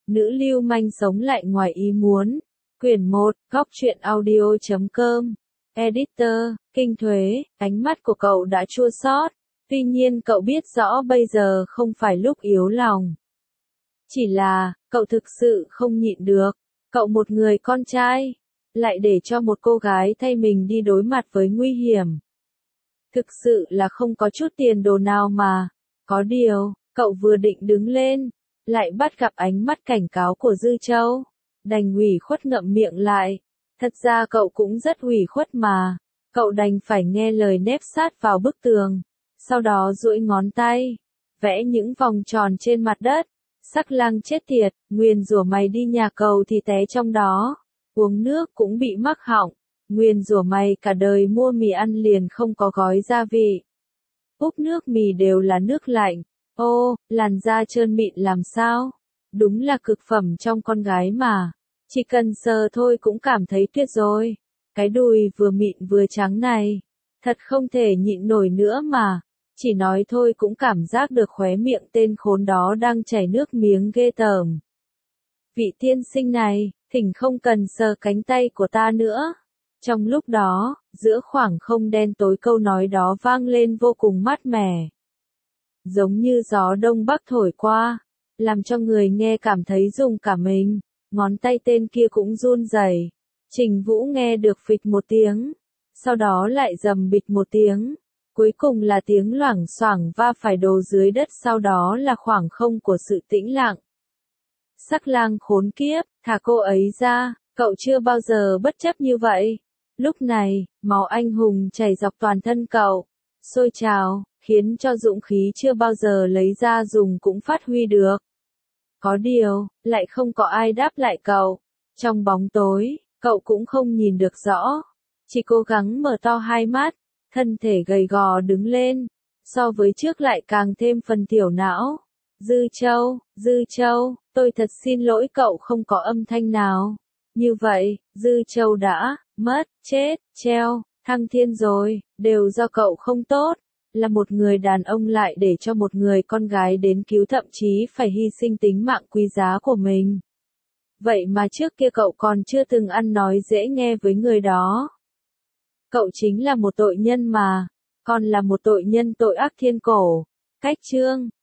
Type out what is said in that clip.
Nữ lưu manh sống lại ngoài ý muốn. Quyển 1, Góc truyện audio.com. Editor, Kinh Thuế, ánh mắt của cậu đã chua xót. Tuy nhiên cậu biết rõ bây giờ không phải lúc yếu lòng. Chỉ là, cậu thực sự không nhịn được. Cậu một người con trai, lại để cho một cô gái thay mình đi đối mặt với nguy hiểm. Thực sự là không có chút tiền đồ nào mà. Có điều, cậu vừa định đứng lên, lại bắt gặp ánh mắt cảnh cáo của Dư Châu. Đành ủy khuất ngậm miệng lại. Thật ra cậu cũng rất ủy khuất mà. Cậu đành phải nghe lời nép sát vào bức tường. Sau đó duỗi ngón tay, vẽ những vòng tròn trên mặt đất. Sắc lang chết tiệt, nguyền rủa mày đi nhà cầu thì té trong đó. Uống nước cũng bị mắc họng. Nguyền rủa mày cả đời mua mì ăn liền không có gói gia vị. Úp nước mì đều là nước lạnh. Ô, làn da trơn mịn làm sao? Đúng là cực phẩm trong con gái mà. Chỉ cần sờ thôi cũng cảm thấy tuyệt rồi. Cái đùi vừa mịn vừa trắng này. Thật không thể nhịn nổi nữa mà. Chỉ nói thôi cũng cảm giác được khóe miệng tên khốn đó đang chảy nước miếng ghê tởm. Vị tiên sinh này, thỉnh không cần sờ cánh tay của ta nữa. Trong lúc đó, giữa khoảng không đen tối câu nói đó vang lên vô cùng mát mẻ. Giống như gió đông bắc thổi qua, làm cho người nghe cảm thấy rùng cả mình. Ngón tay tên kia cũng run rẩy. Trình Vũ nghe được phịch một tiếng, sau đó lại rầm bịch một tiếng. Cuối cùng là tiếng loảng xoảng va phải đồ dưới đất, sau đó là khoảng không của sự tĩnh lặng. Sắc lang khốn kiếp, thả cô ấy ra, cậu chưa bao giờ bất chấp như vậy. Lúc này, máu anh hùng chảy dọc toàn thân cậu, sôi trào, khiến cho dũng khí chưa bao giờ lấy ra dùng cũng phát huy được. Có điều, lại không có ai đáp lại cậu. Trong bóng tối, cậu cũng không nhìn được rõ. Chỉ cố gắng mở to hai mắt, thân thể gầy gò đứng lên. So với trước lại càng thêm phần thiểu não. Dư Châu, tôi thật xin lỗi, cậu không có âm thanh nào. Như vậy, Dư Châu đã, mất, chết, treo, thăng thiên rồi, đều do cậu không tốt. Là một người đàn ông lại để cho một người con gái đến cứu, thậm chí phải hy sinh tính mạng quý giá của mình. Vậy mà trước kia cậu còn chưa từng ăn nói dễ nghe với người đó. Cậu chính là một tội nhân mà, còn là một tội nhân tội ác thiên cổ. Cách chương